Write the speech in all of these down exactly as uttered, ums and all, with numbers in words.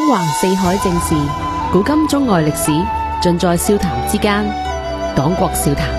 橫四海政事，古今中外歷史，盡在笑談之間。黨國笑談。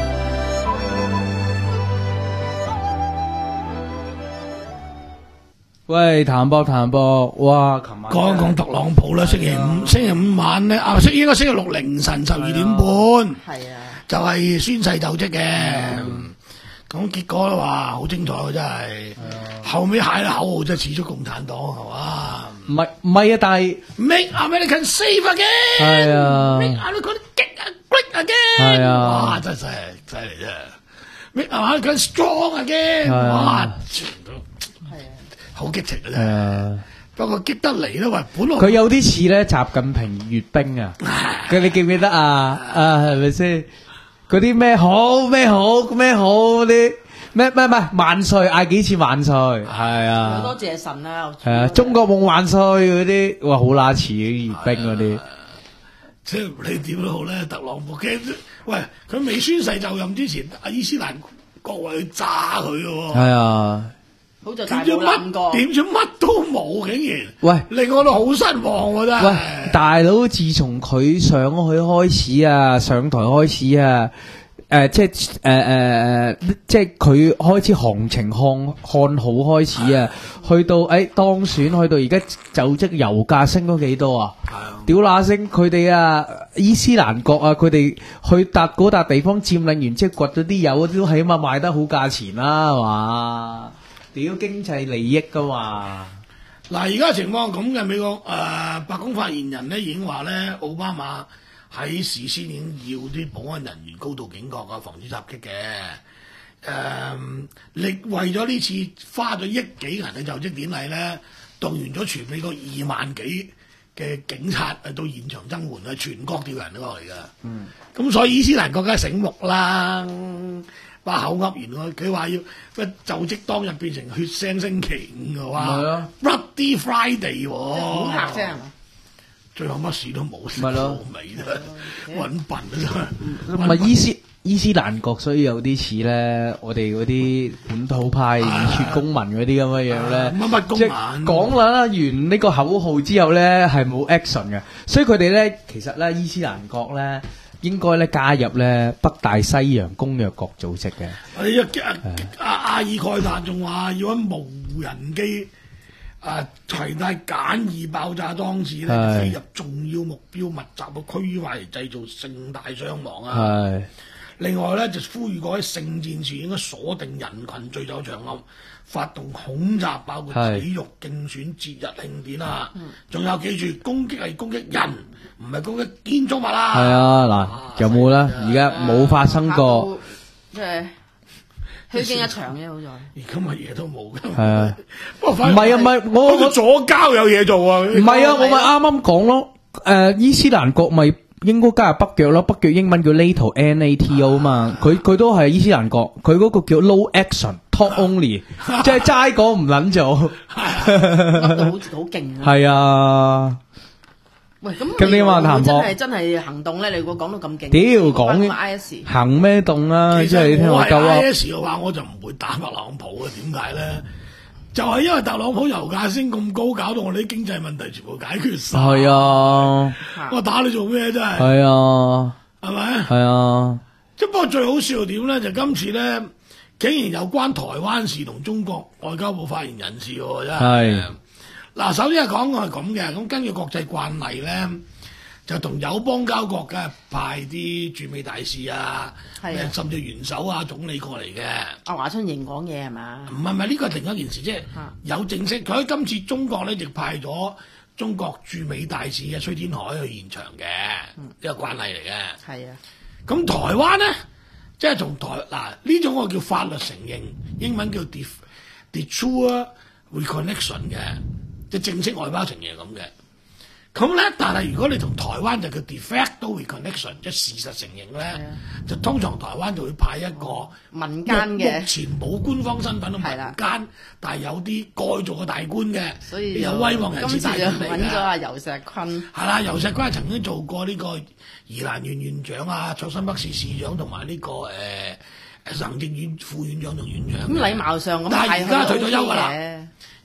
喂，譚博譚博，哇！琴晚講一講特朗普啦，星期五星期五晚咧，啊，應該星期六凌晨十二點半， 係啊， 就係宣誓就職嘅。咁結果咧話好精彩喎，真係。後尾嗌啦口號真係似咗共產黨係嘛？ 唔係唔係啊，但係 Make America safe again， 係啊 ，Make America great again， 係啊， 哇！真係犀利犀利啫，Make America strong again，哇！全都係啊，好激情嘅啫。不過激得嚟咧，喂，本來佢有啲似咧習近平閱兵啊！佢你記唔記得啊？啊，係咪先？嗰啲咩好咩好咩好嗰啲咩咩咩萬歲嗌幾次萬歲係啊！ 好多謝神啊！ 係啊！中國夢萬歲嗰啲哇好乸似啲閱兵嗰啲。 即係你點都好咧，特朗普驚喂佢未宣誓就任之前，阿伊斯蘭國為去炸佢嘅喎。 係啊！ 好在大點知冇諗過， 乜點知乜都冇，竟然喂令我都好失望喎真係。 喂，大佬，自從佢上去開始啊，上台開始啊，誒、呃，即係誒誒誒，即係佢開始行情看看好開始啊，去到誒、哎、當選，去到而家就職，油價升咗幾多啊？屌乸聲，佢哋啊，伊斯蘭國啊，佢哋去笪嗰笪地方佔領完，即係掘咗啲油，都起碼賣得好價錢啦，係嘛？屌經濟利益噶嘛？ 嗱，而家情況咁嘅，美國誒、呃、白宮發言人咧已經話咧，奧巴馬喺事先已經要啲保安人員高度警覺啊，防止襲擊嘅。誒、呃，力為咗呢次花咗億幾銀嘅就職典禮咧，動員咗全美國二萬幾嘅警察誒到現場增援啊，全國調人過嚟㗎。嗯，咁所以伊斯蘭國梗係醒目啦。把口噏完佢，佢話要乜就職當日變成血腥星期五嘅話，Bloody Friday 喎， 恐嚇啫係嘛？ 最後乜事都冇， 咪咯尾啫，揾笨啊真係。 唔係伊斯伊斯蘭國，所以有啲似咧，我哋嗰啲本土派熱血公民嗰啲咁嘅樣咧， 乜乜公即民係講啦完呢個口號之後咧，係冇 action 嘅，所以佢哋咧其實咧伊斯蘭國咧。應該咧加入咧北大西洋公約國組織嘅。 阿阿阿爾蓋達仲話要喺無人機啊攜帶簡易爆炸裝置咧飛入重要目標密集嘅區域嚟製造盛大傷亡啊！另外咧就呼籲各位聖戰士應該鎖定人群聚集場合，發動恐襲，包括體育競選、節日慶典啊！仲有記住，攻擊係攻擊人，唔係攻擊建築物啦。 係啊，嗱，有冇咧？而家冇發生過， 即係虛驚一場啫，好在。 而家乜嘢都冇㗎。 係啊， 不過唔係啊，唔係我我左膠有嘢做啊。 唔係啊，我咪啱啱講咯。誒，伊斯蘭國咪應該加入北約咯，北約英文叫 NATO，N A T O 嘛。佢佢都係伊斯蘭國，佢嗰個叫 No Action。Talk only， 即係齋講唔撚做， 乜都好似好勁啊！ 係啊， 喂，咁咁你話談博真係真係行動咧？你會講到咁勁？ 屌講 I S 行咩動啊？即係你聽我鳩啊 I S 嘅話，我就唔會打特朗普嘅。點解咧？就係因為特朗普油價升咁高，搞到我哋啲經濟問題全部解決晒。 係啊， 我打你做咩真係？ 係啊， 係咪？ 係啊。 即不過最好笑點咧，就今次咧。竟然有關台灣事同中國外交部發言人士喎，真係。嗱，首先係講我係咁嘅，咁根據國際慣例咧，就同友邦交國嘅派啲駐美大使啊，甚至元首啊、總理過嚟嘅。 阿華春瑩講嘢係嘛？ 唔係唔係，呢個係另一件事，即係有正式。佢喺今次中國咧，亦派咗中國駐美大使嘅崔天凱去現場嘅，呢個慣例嚟嘅。 係啊， 咁台灣咧？即係同台嗱呢種我叫法律承認，英文叫 de de jure reconnaissance 嘅，即係正式外交承認咁嘅。咁咧，但係如果你同台灣就叫 de facto reconnaissance，即係事實承認咧，就通常台灣就會派一個民間嘅， 目前冇官方身份嘅民間，但係有啲該做嘅大官嘅， 所以有威望人士大官嚟嘅。 揾咗阿游錫堃。 係啦，游錫堃曾經做過呢個宜蘭縣縣長啊、卓新北市市長同埋呢個誒誒行政院副院長同院長。 咁禮貌上咁， 但係而家退咗休㗎啦。而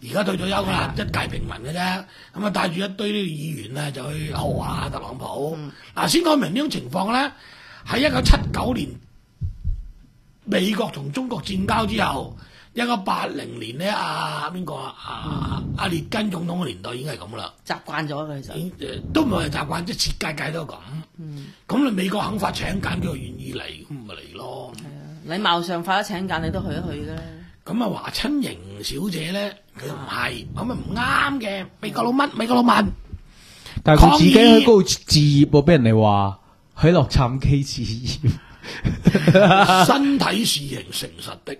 而家退咗休啦，一介平民嘅啫。咁啊帶住一堆呢個議員咧就去豪下特朗普。嗱、嗯，先講明呢種情況咧，喺一九七九年美國同中國戰交之後，一九八零年咧，阿邊個啊？阿阿列根總統嘅年代已經係咁啦， 習慣咗佢就， 已經都唔係習慣，即係設計界都咁。咁你、嗯、美國肯發請柬，佢願意嚟，咁咪嚟咯。係啊， 禮貌上發咗請柬，你都去一去嘅。 咁啊，華親瑩小姐咧，佢唔係，咁啊唔啱嘅，美國佬乜，美國佬問。 但係佢自己喺嗰度置業喎，俾人哋話喺洛杉磯置業。 身體是型誠實的。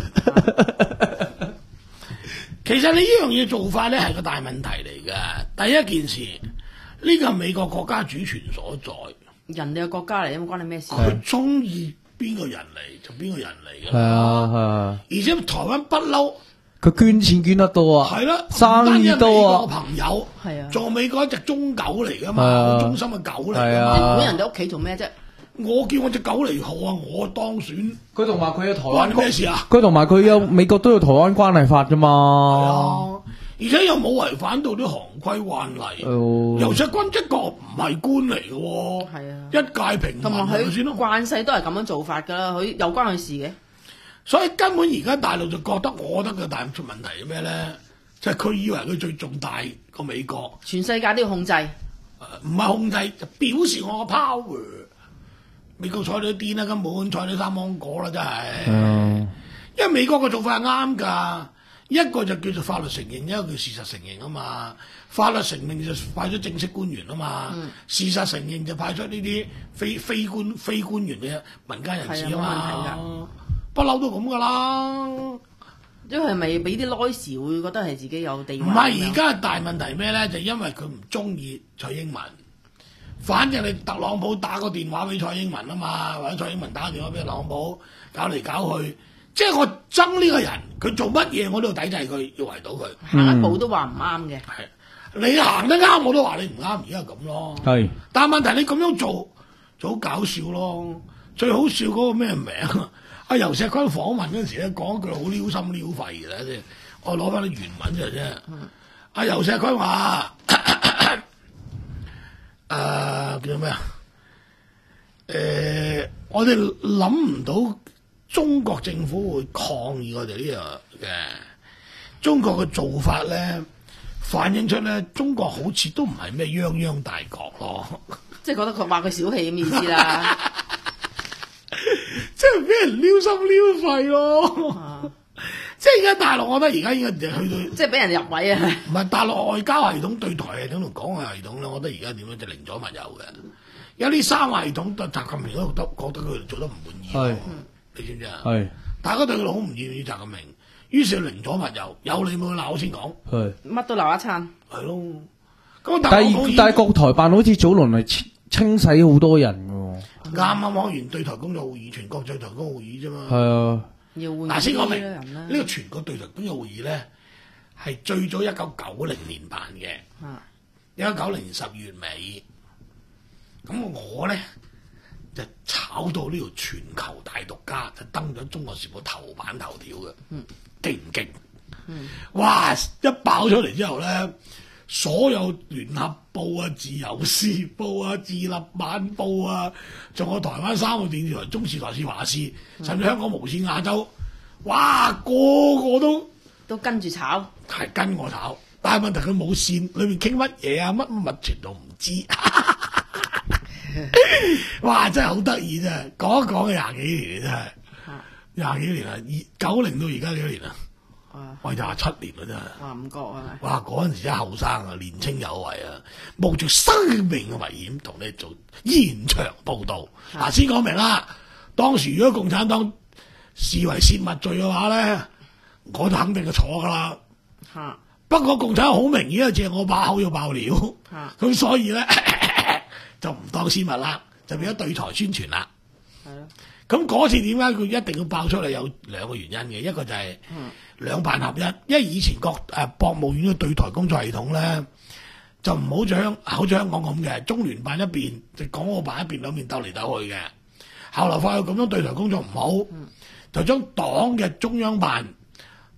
其實你呢樣嘢做法咧係個大問題嚟㗎。第一件事，呢個係美國國家主權所在， 人哋嘅國家嚟，咁關你咩事？ 佢中意邊個人嚟就邊個人嚟㗎。 係啊係啊， 而且台灣不嬲， 佢捐錢捐得多啊， 係啦， 生意多啊， 朋友係啊， 做美國一隻忠狗嚟㗎嘛，好忠心嘅狗嚟㗎嘛。 你管人哋屋企做咩啫？ 我叫我隻狗嚟賀啊！我當選， 佢同埋佢有台灣關咩事啊？ 佢同埋佢有美國都有台灣關係法啫嘛。 係啊，而且又冇違反到啲行規慣例。 哦， 游錫堃一個唔係官嚟嘅喎。 係啊， 一介平民同埋佢先咯。 慣世都係咁樣做法㗎啦，佢有關佢事嘅。 所以根本而家大陸就覺得，我覺得個大陸出問題係咩咧？就係、是、佢以為佢最重大過美國， 全世界都要控制。 唔係、呃、控制，就表示我個 power。美國睬你都癲啦，根本睬你三芒果啦，真係。嗯、因為美國嘅做法係啱㗎，一個就叫做法律承認，一個叫事實承認啊嘛。法律承認就派出正式官員啊嘛，嗯、事實承認就派出呢啲非非官非官員嘅民間人士啊嘛。不嬲都咁㗎啦。 因為係咪俾啲 noise 會覺得係自己有地位？ 唔係，而家大問題咩咧？就因為佢唔中意蔡英文。反正你特朗普打個電話俾蔡英文啊嘛，或者蔡英文打個電話俾特朗普，搞嚟搞去，即係我憎呢個人，佢做乜嘢我都要抵制佢，要圍到佢。 行一步都話唔啱嘅。 係你行得啱，我都話你唔啱，而家係咁咯。係是，但係問題你咁樣做就好搞笑咯。最好笑嗰個咩名啊？阿游錫堃訪問嗰陣時咧，講一句好撩心撩肺嘅咧，即係我攞翻啲原文出嚟啫。阿游錫堃話。誒、呃、叫咩啊？誒、呃，我哋諗唔到中國政府會抗議我哋呢樣嘅。中國嘅做法咧，反映出咧中國好似都唔係咩泱泱大國咯。 即係覺得佢話佢小氣咁意思啦。 即係俾人撩心撩肺咯。啊、即係而家大陸，我覺得而家應該去到， 即係俾人入位啊！ 唔係大陸外交系統、對台系統同港澳系統咧，我覺得而家點樣就寧左勿右嘅。有啲三個系統，習近平都覺得覺得佢做得唔滿意。係是，你知唔知啊？係是，大家對佢好唔願意習近平，於是寧左勿右，有你冇鬧先講。係是， 乜都鬧一餐。係咯。咁但係但係國台辦好似早輪係清清洗好多人㗎。啱啱開完對台工作會議，全國對台工作會議啫嘛。 係啊。 嗱，先講明呢個全國對台工作會議咧，係最早一九九零年辦嘅，一九九零年十月尾。咁我咧就炒到呢條全球大獨家，就登咗《中國時報》頭版頭條嘅，勁唔勁？嗯、哇！一爆出嚟之後咧，所有聯合報啊、自由時報啊、自立晚報啊，仲有台灣三個電視台、中視、台視、華視，甚至香港無線亞洲，哇！個個都都跟住炒， 係跟我炒。但係問題佢冇線，裏面傾乜嘢啊？乜乜全都唔知。哇！真係好得意啫，講一講廿幾年真係，廿幾年啊，二九零到而家幾多年啊？哇！廿七年啦真係。哇！唔覺啊！哇！嗰陣時真係後生啊，年青有為啊，冒住生命嘅危險同你做現場報導。嗱、啊，先講明啦，當時如果共產黨視為泄密罪嘅話咧，我就肯定係坐噶啦。嚇、啊！不過共產黨好明顯係借我把口要爆料，咁、啊、所以咧。就唔當私密啦，就變咗對台宣傳啦。係咯的。咁嗰次點解佢一定要爆出嚟？有兩個原因嘅，一個就係兩辦合一，因為以前國誒、呃、國務院嘅對台工作系統咧，就唔好像好似香港咁嘅，中聯辦一邊，就港澳辦一邊兩邊鬥嚟鬥去嘅。後來發覺咁樣對台工作唔好，嗯、就將黨嘅中央辦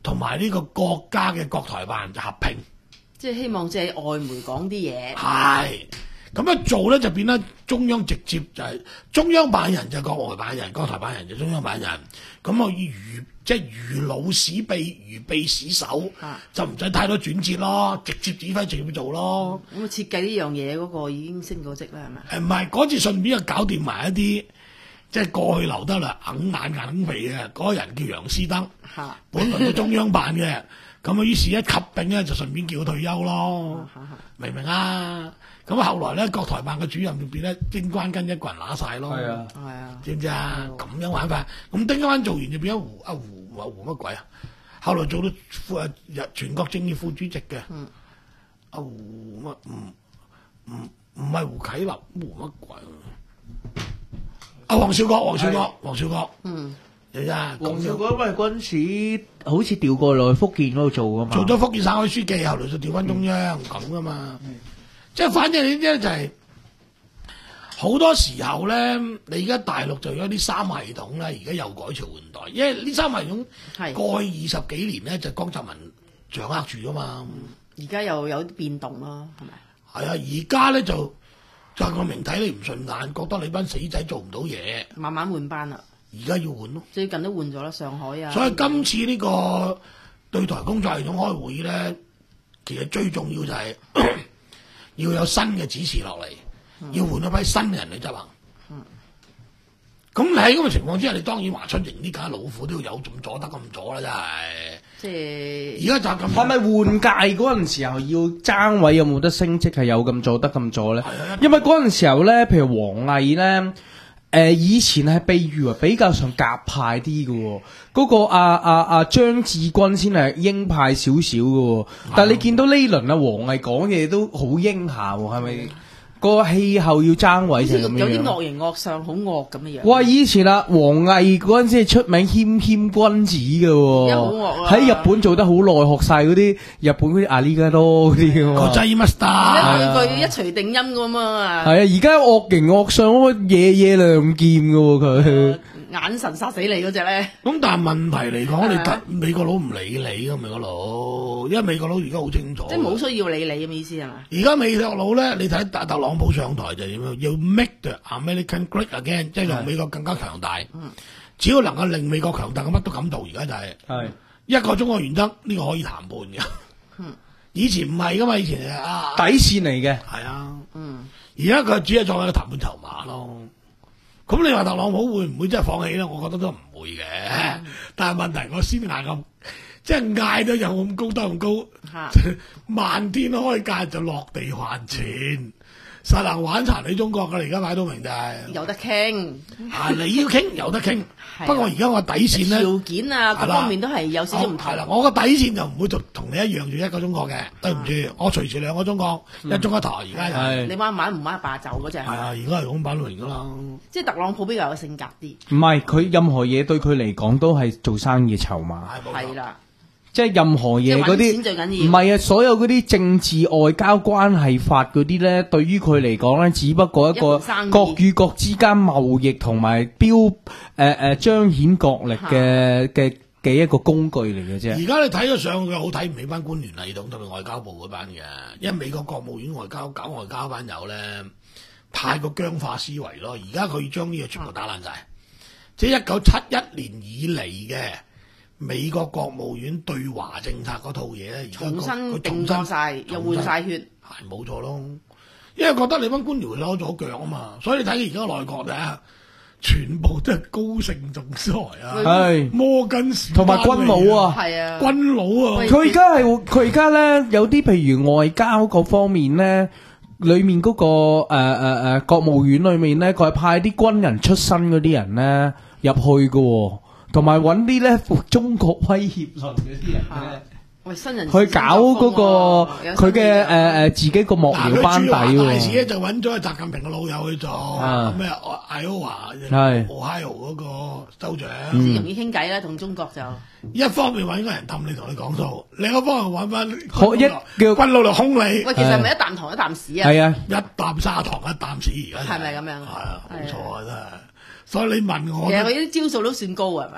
同埋呢個國家嘅國台辦就合併。 即係希望借外媒講啲嘢。 係咁樣做咧，就變得中央直接就係、中央辦人就國外辦人，國台辦人就中央辦人。咁我以如即係如老使秘，如秘使手， 啊、 就唔使太多轉折咯，直接指揮直接做咯。 咁、嗯、設計呢樣嘢嗰個已經升過職啦，係咪？ 誒唔係嗰次順便就搞掂埋一啲即係過去留得啦，硬眼硬鼻嘅嗰個人叫楊斯德， 嚇本來都中央辦嘅。咁啊，於是一合併咧，就順便叫佢退休咯，明唔明啊？咁後來咧，國台辦嘅主任就變咧丁關根一個人拿晒咯， 係啊， 係啊， 知唔知啊？咁樣玩法，咁丁關做完就變咗胡啊胡啊胡乜鬼啊？後來做到副誒全國政協副主席嘅， 嗯， 阿胡乜唔唔唔係胡啟立，胡乜鬼啊？阿黃少國，黃少國，黃少國， 嗯。 黃少國因為嗰陣時好似調過落去福建嗰度做噶嘛， 做咗福建省委書記，後來就調翻中央咁噶嘛。嗯、即係反正呢啲咧就係、是、好多時候咧，你而家大陸就有啲三系統咧，而家又改朝換代，因為呢三系統係過去二十幾年咧就江澤民掌握住噶嘛。 而家又有啲變動咯，係咪？ 係啊，而家咧就習近平睇你唔順眼，覺得你班死仔做唔到嘢， 慢慢換班啦。 而家要換咯， 最近都換咗啦，上海啊。 所以今次呢個對台工作系統開會咧，其實最重要就係、是、要有新嘅指示落嚟，嗯、要換一批新嘅人去執行。咁、嗯、你喺咁嘅情況之下，你當然華春瑩呢家老虎都要有咁阻得咁阻啦，真係。即係而家就咁。 係咪換屆嗰陣時候要爭位有冇得升職係有咁阻得咁阻咧？ 係啊， 因為嗰陣時候咧，譬如王毅咧。誒、呃、以前係被譽為比較上鴿派啲嘅喎，嗰、那個阿阿阿張志軍先係鷹派少少嘅喎，但係你見到呢輪啊，王毅講嘢都好鷹下喎，係咪？個氣候要爭位就係咁樣， 有啲惡形惡相，好惡咁嘅樣。 哇！以前啊，王毅嗰陣時係出名謙謙君子嘅喎，喺日本做得好耐，學晒嗰啲日本嗰啲阿里加多嗰啲嘅喎。 國際 master， 句句一錘定音咁啊！ 係啊，而家惡形惡相，夜夜亮劍嘅喎佢。 眼神殺死你嗰隻咧， 咁但係問題嚟講，你特美國佬唔理你噶美國佬，因為美國佬而家好清楚， 即係冇需要理你咁意思係嘛？ 而家美國佬咧，你睇特特朗普上台就點樣？要 make the American great again，即係讓美國更加強大。嗯、只要能夠令美國強大，咁乜都敢做。而家就係、是、 係一個中國原則，呢、這個可以談判嘅。嗯、以前唔係噶嘛，以前係啊底線嚟嘅。 係啊，嗯，而家佢只係作為一個談判籌碼咯。咁你話特朗普會唔會真係放棄咧？我覺得都唔會嘅。嗯、但係問題我先嗌咁，即係嗌得有咁高得咁高，漫天開價就落地還錢，實能玩殘你中國㗎。而家擺到明就係、是、 有得傾啊！你要傾有得傾，不過而家我底線咧條件啊各方面都係有少少唔同。 係啦，我個底線就唔會同同你一樣住一個中國嘅。對唔住，我隨時兩個中國，嗯、一中一台。而家係你玩唔玩唔玩霸就嗰隻係啊，而家係咁擺到明㗎啦。 即係特朗普比較有性格啲。 唔係，佢任何嘢對佢嚟講都係做生意嘅籌碼。 係啦。 即係任何嘢嗰啲，唔係啊！所有嗰啲政治外交關係法嗰啲咧，對於佢嚟講咧，只不過一個國與國之間貿易同埋標誒誒彰顯國力嘅嘅嘅一個工具嚟嘅啫。 而家你睇咗上去好睇唔起班官員系統，特別外交部嗰班嘅，因為美國國務院外交搞外交班友咧，太過僵化思維咯。而家佢將呢個全部打爛晒，嗯、即係一九七一年以嚟嘅。美國國務院對華政策嗰套嘢咧，而家重新定咗晒，又換晒血， 係冇錯咯。因為覺得你班官僚攞咗腳啊嘛，所以你睇而家內閣咧，全部都係高盛總裁啊，係摩根士同埋軍佬啊， 係啊， 軍佬啊。 佢而家係佢而家咧有啲譬如外交各方面咧，裏面嗰、那個誒誒誒國務院裏面咧，佢係派啲軍人出身嗰啲人咧入去嘅。同埋揾啲咧中國威脅論嗰啲人咧， 喂新人去搞嗰個佢嘅誒誒自己個幕僚班底喎。 大使咧就揾咗習近平嘅老友去做咩？艾奧華係 Ohio 嗰個州長， 先容易傾偈啦。同中國就一方面揾個人氹你同你講數，另一方面揾翻學一叫軍佬嚟兇你。 喂，其實係咪一啖糖一啖屎啊？ 係啊， 一啖砂糖一啖屎而家。 係咪咁樣？ 係啊，冇錯啊，真係。所以你問我， 其實佢啲招數都算高係咪？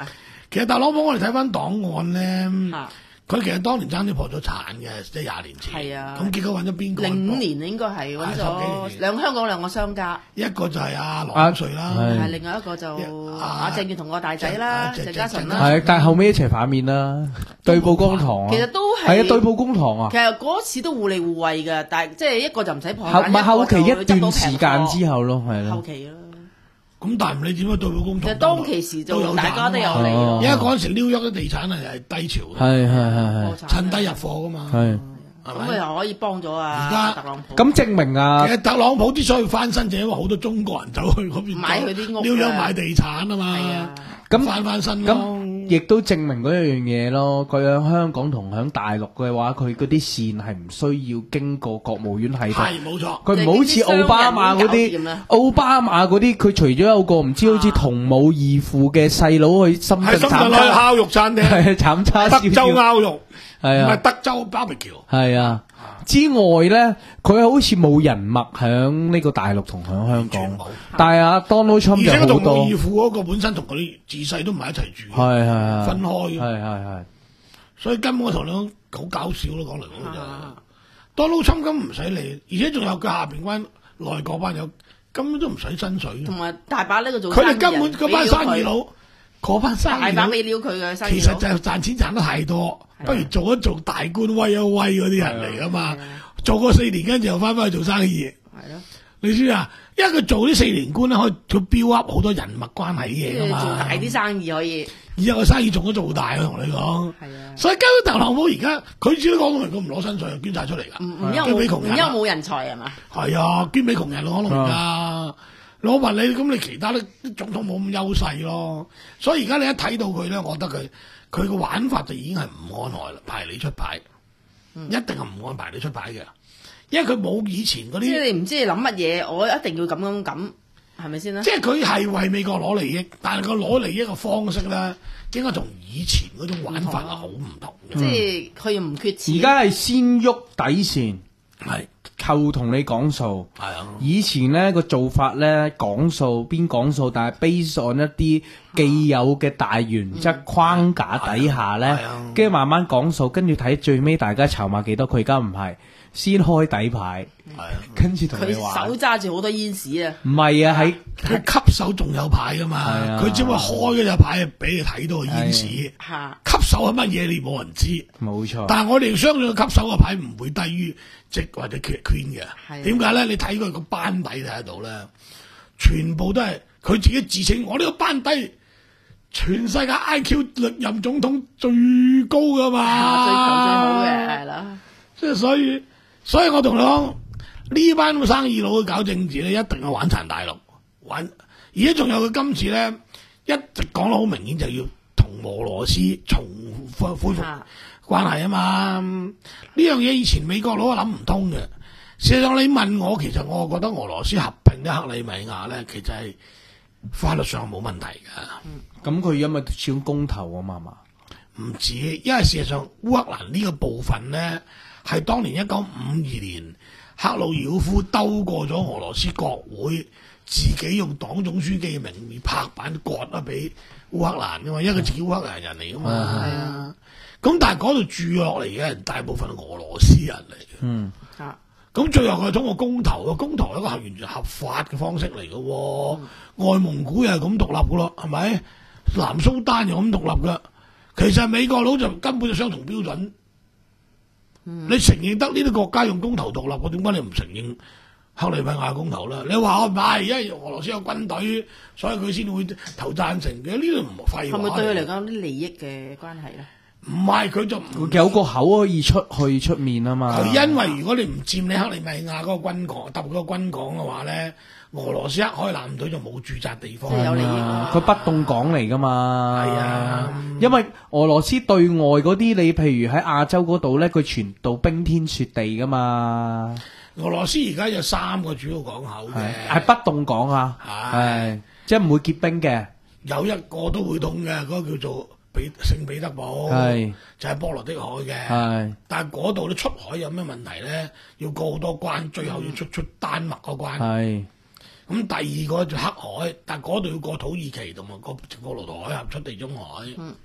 其實特朗普我哋睇翻檔案咧， 嚇佢其實當年爭啲破咗產嘅，即係廿年前。 係啊咁結果揾咗邊個？ 零五年應該係揾係十幾咗年兩香港兩個商家， 一個就係阿羅永瑞啦， 係係另外一個就啊阿鄭月同個大仔啦， 啊鄭家純啦。 係，但係後尾一齊反面啦，對簿公堂啊。 其實都係係啊，對簿公堂啊其。實嗰次都互利互惠嘅，但係即係一個就唔使破後產， 唔係後期一個就執到段時間平貨之後咯，係咯。 後期咯。 咁但係唔理點樣對簿公堂。 其實當其時就都有大家都有賺啊利咯哦因為嗰陣時紐約嘅地產係係低潮嘅， 係係係係破產趁低入貨噶嘛， 係。 係咪？ 咁佢又可以幫咗啊而家特朗普。 咁證明啊其，實特朗普之所以翻身，就因為好多中國人走去嗰邊買佢啲屋啊紐約買地產啊係嘛啊，， 咁翻翻身咯。 咁亦都證明嗰樣嘢咯。佢喺香港同喺大陸嘅話，佢嗰啲線係唔需要經過國務院系統。 係冇錯， 佢唔好似奧巴馬嗰啲即係啲商人已經搞掂啦， 奧巴馬嗰啲，佢除咗有個唔知好似同母異父嘅細佬去深圳喺深圳去斬叉， 烤肉餐廳， 係斬叉燒德州烤肉，唔係啊， 係德州 barbecue。 係啊。之外咧，佢好似冇人脈響呢個大陸同響香港完全冇， 但係阿 Donald 而 Trump 且個同就好多， 母異父嗰個本身同佢哋自細都唔係一齊住嘅， 係係係分開嘅， 係係係。 所以根本我同你講好搞笑咯，講嚟講去啊就 Donald Trump 根本唔使理，而且仲有佢下邊班內閣班友根本都唔使薪水， 同埋大把呢個做佢哋生意人根本嗰班生意佬，嗰班生大把意佬俾料佢嘅生意佬其實就係賺錢賺得太多，不如做一做大官威一威嗰啲人嚟噶嘛，做過四年跟住又翻返去做生意。 係咯， 你知啊？因為佢做呢四年官咧，可以佢 build up 好多人脈關係即嘢噶嘛。 係做大啲生意可以而家個生意仲都做大啊！同你講， 係啊， 所以根本特朗普而家佢自己講到明，佢唔攞薪水，捐晒出嚟㗎。 唔唔因捐俾為冇唔因為窮人啊。 冇人才係嘛？ 係啊，捐俾窮人咯，可能而家攞問你，咁你其他啲總統冇咁優勢咯。所以而家你一睇到佢咧，我覺得佢佢個玩法就已經係唔按來排你出牌， 嗯一定係唔按排你出牌嘅，因為佢冇以前嗰啲。 即係你唔知你諗乜嘢，我一定要咁咁咁，係咪先啦？ 即係佢係為美國攞利益，但係佢攞利益嘅方式咧，應該同以前嗰種玩法係好唔同嘅。 即係佢又唔缺錢。 而家係先喐底線， 係後同你講數。 係啊， 以前咧個做法咧講數邊講數，但係 base on 一啲既有嘅大原則框架底下咧係啊， 跟住慢慢講數，跟住睇最尾大家籌碼幾多。佢而家唔係先開底牌， 係啊， 跟住同佢你玩。 手揸住好多煙屎啊！ 唔係啊，喺佢吸手仲有牌噶嘛， 係啊佢只不過開嗰隻牌俾你睇到個煙屎。吸嚇， 手係乜嘢？你冇人知。 冇錯。 但係我哋相信佢吸手嘅牌唔會低於直或者缺圈嘅。 係點解咧？你睇佢個班底睇得到咧，全部都係佢自己自稱我呢個班底。全世界 I Q 歷任總統最高噶嘛， 最強最好嘅係啦。 即係所以，所以我同你講，呢班咁生意佬去搞政治咧，一定係玩殘大陸，玩。而家仲有佢今次咧，一直講得好明顯，就要同俄羅斯重恢恢復啊關係啊嘛。呢樣嘢以前美國佬係諗唔通嘅。事實上，你問我，其實我覺得俄羅斯合併啲克里米亞咧，其實係法律上冇問題㗎。 咁佢因為始終公投啊嘛嘛。 唔止，因為事實上烏克蘭呢個部分咧，係當年一九五二年克魯曉夫兜過咗俄羅斯國會，自己用黨總書記嘅名義拍板割啊俾烏克蘭噶嘛，因為佢自己烏克蘭人嚟噶嘛。 係啊， 咁但係嗰度住落嚟嘅人大部分係俄羅斯人嚟嘅。 嗯。 嚇， 咁最後佢係通過公投，個公投係一個係完全合法嘅方式嚟嘅喎。外蒙古又係咁獨立噶咯，係咪？南蘇丹又咁獨立噶。其實美國佬就根本就雙重標準。 嗯你承認得呢啲國家用公投獨立，我點解你唔承認克里米亞公投咧？你話我唔係，因為俄羅斯有軍隊，所以佢先會投贊成嘅。呢啲唔係廢話。 係咪對佢嚟講啲利益嘅關係咧？ 唔係佢就唔有個口可以出去出面啊嘛。 佢因為如果你唔佔你克里米亞嗰個軍港，特別嗰個軍港嘅話咧，俄羅斯一開艦隊就冇駐紮地方。 即係有利益啊佢不動港嚟噶嘛。 係啊， 因為俄羅斯對外嗰啲，你譬如喺亞洲嗰度咧，佢全部冰天雪地噶嘛。 俄羅斯而家有三個主要港口嘅， 係不動港啊， 係係即係唔會結冰嘅。 有一個都會凍嘅，嗰、個叫做彼聖彼得堡， 係就係波羅的海嘅。 係但係嗰度咧出海有咩問題咧？要過好多關，最後要出出丹麥嗰關。 係咁第二個就黑海，但係嗰度要過土耳其同埋過過羅圖海峽出地中海。 嗯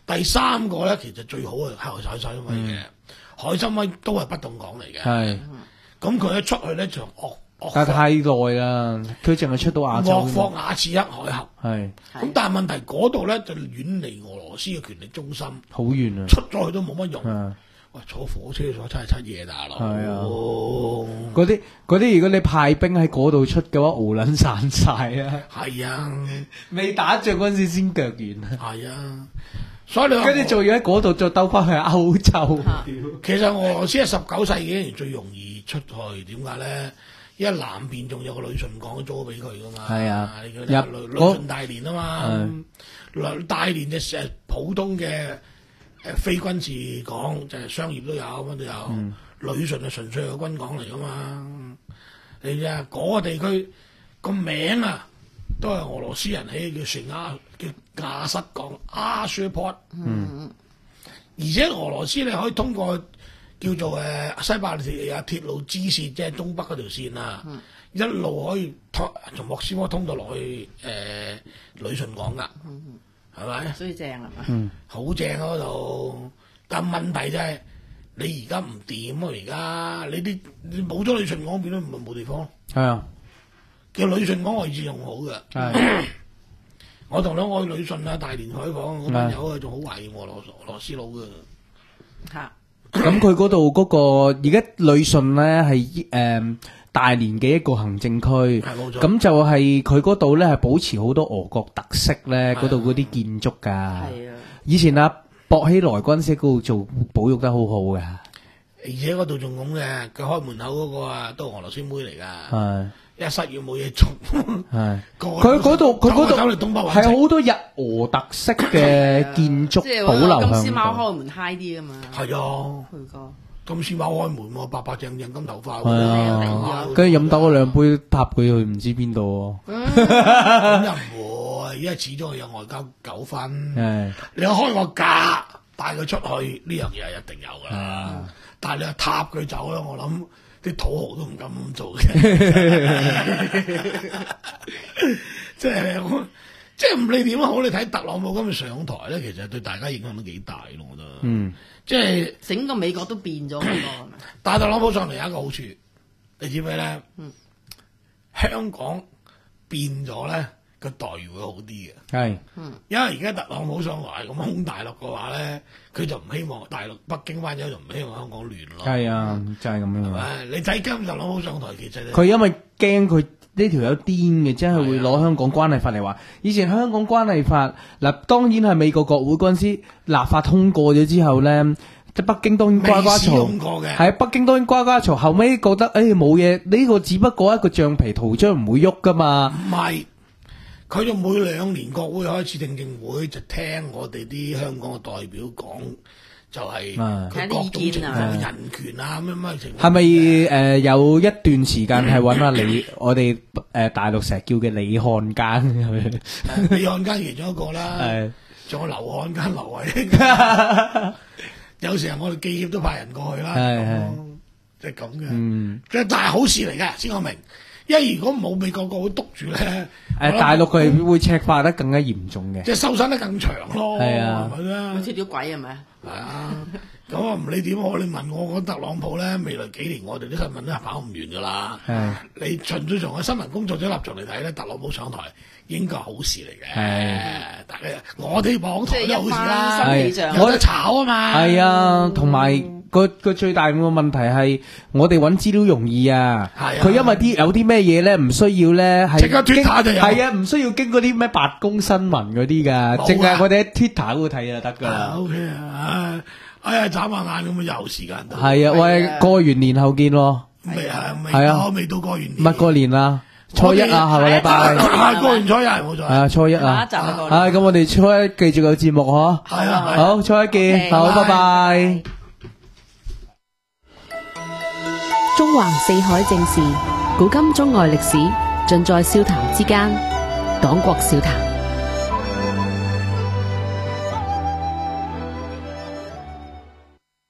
第三個咧，其實最好係海海參崴嘅，海參崴都係不凍港嚟嘅。 係， 咁佢一出去咧就惡惡但係太耐啦，佢淨係出到亞洲惡霍雅次克海峽。 係咁但係問題嗰度咧就遠離俄羅斯嘅權力中心， 好遠啊， 出咗去都冇乜用。 係喂，坐火車坐七日七夜大佬， 係啊嗰啲嗰啲，如果你派兵喺嗰度出嘅話，敖撚散晒啊！ 係啊， 未打仗嗰陣時先腳軟啊！ 係啊，所以你話跟住仲要喺嗰度再兜翻去歐洲。 其實俄羅斯係十九世紀最容易出去，點解咧？因為南邊仲有個旅順港租俾佢噶嘛。 係啊， 入入旅順大連啊嘛，旅大連就誒普通嘅誒非軍事港，就係商業都有，乜都有。 嗯旅順係純粹係個軍港嚟噶嘛。你知啊，嗰個地區個名啊，都係俄羅斯人起，叫船亞叫亞瑟港 Airport。嗯，而且俄羅斯你可以通過叫做誒西伯利亞鐵路支線，即係東北嗰條線啊，嗯、一路可以通從莫斯科通到落去誒、呃、旅順港噶，係咪、嗯？ 所以正係嘛？ 嗯， 好正嗰度，但問題就係、是、你而家唔掂啊！而家你啲你冇咗旅順港，變咗唔係冇地方。 係啊， 叫旅順港位置仲好嘅。 係。 我同兩個去旅順啊、大連採訪，我朋友啊仲好懷疑俄羅俄羅斯佬嘅。 嚇！ 咁佢嗰度嗰個而家旅順咧係誒大連嘅一個行政區，咁就係佢嗰度咧係保持好多俄國特色咧，嗰度嗰啲建築㗎。係啊！以前阿薄熙來軍師嗰度做保育得好好㗎。 而且嗰度仲咁嘅，佢開門口嗰個啊都係俄羅斯妹嚟㗎。 係。 一失業冇嘢做， 係佢嗰度佢嗰度走嚟東北係好多日俄特色嘅建築保留喺度。 金絲貓開門 high 啲㗎嘛。係啊， 去過金絲貓開門喎，白白淨淨金頭髮。 係啊，跟住飲多嗰兩杯搭佢去唔知邊度。 咁又唔會，因為始終係有外交糾紛。係你開個價帶佢出去呢樣嘢係一定有㗎啦。但係你話踏佢走咧，我諗。啲土豪都唔敢咁做嘅，即係即係唔理點好，你睇特朗普今日上台咧，其實對大家影響都幾大咯，我覺得。嗯，即係整個美國都變咗好多。 但係特朗普上嚟有一個好處，你知唔知咧？嗯，香港變咗咧，個待遇會好啲嘅。係，嗯，因為而家特朗普上來咁兇大陸嘅話咧，佢就唔希望大陸北京班友就唔希望香港亂咯。係啊，就係咁樣。係咪？你睇今日特朗普上台，其實佢因為驚佢呢條友癲嘅，真係會攞香港關係法嚟話。以前香港關係法嗱，當然係美國國會嗰陣時立法通過咗之後咧，即北京當然呱呱嘈，係北京當然呱呱嘈，後尾覺得誒冇嘢，呢個只不過一個橡皮圖章唔會喐噶嘛。 唔係。佢就每兩年國會開始聽證會，就聽我哋啲香港嘅代表講，就係佢各種情況、人權啊咩咩情況。 係咪誒有一段時間係揾阿李，我哋誒大陸成日叫嘅李漢奸？ 李漢奸其中一個啦，仲有劉漢奸、劉慧卿。有時候我哋記協都派人過去啦，即係咁嘅。即係但係好事嚟嘅，先我明。因為如果冇美國國會督住咧， 誒大陸佢會赤化得更加嚴重嘅， 即係收身得更長咯。係啊，係咪啊？ 好似條鬼係咪？ 係啊，咁啊唔理點好，你問我講特朗普咧，未來幾年我哋啲新聞都係跑唔完噶啦。係，你純粹從個新聞工作者立場嚟睇咧，特朗普上台應該係好事嚟嘅。係，大家我哋網台都好事啦，係有得炒啊嘛。係啊， 同埋。個個最大嘅問題係我哋揾資料容易啊，佢因為啲有啲咩嘢咧唔需要咧係即刻 Twitter 就有， 係啊，唔需要經嗰啲咩白宮新聞嗰啲噶，淨係我哋喺 Twitter 嗰度睇就得噶啦。 O K 啊，哎呀眨下眼咁啊，有時間到。 係啊，喂，過完年後見咯。 未啊，未啊，未到過完年。 唔係過年啦，初一啊，下個禮拜。 係過完初一冇錯。係啊，初一啊。啊，咁我哋初一繼續有節目嗬。 係啊， 好，初一見，好，拜拜。 中環四海正事，古今中外歷史，盡在笑談之間。講國笑談。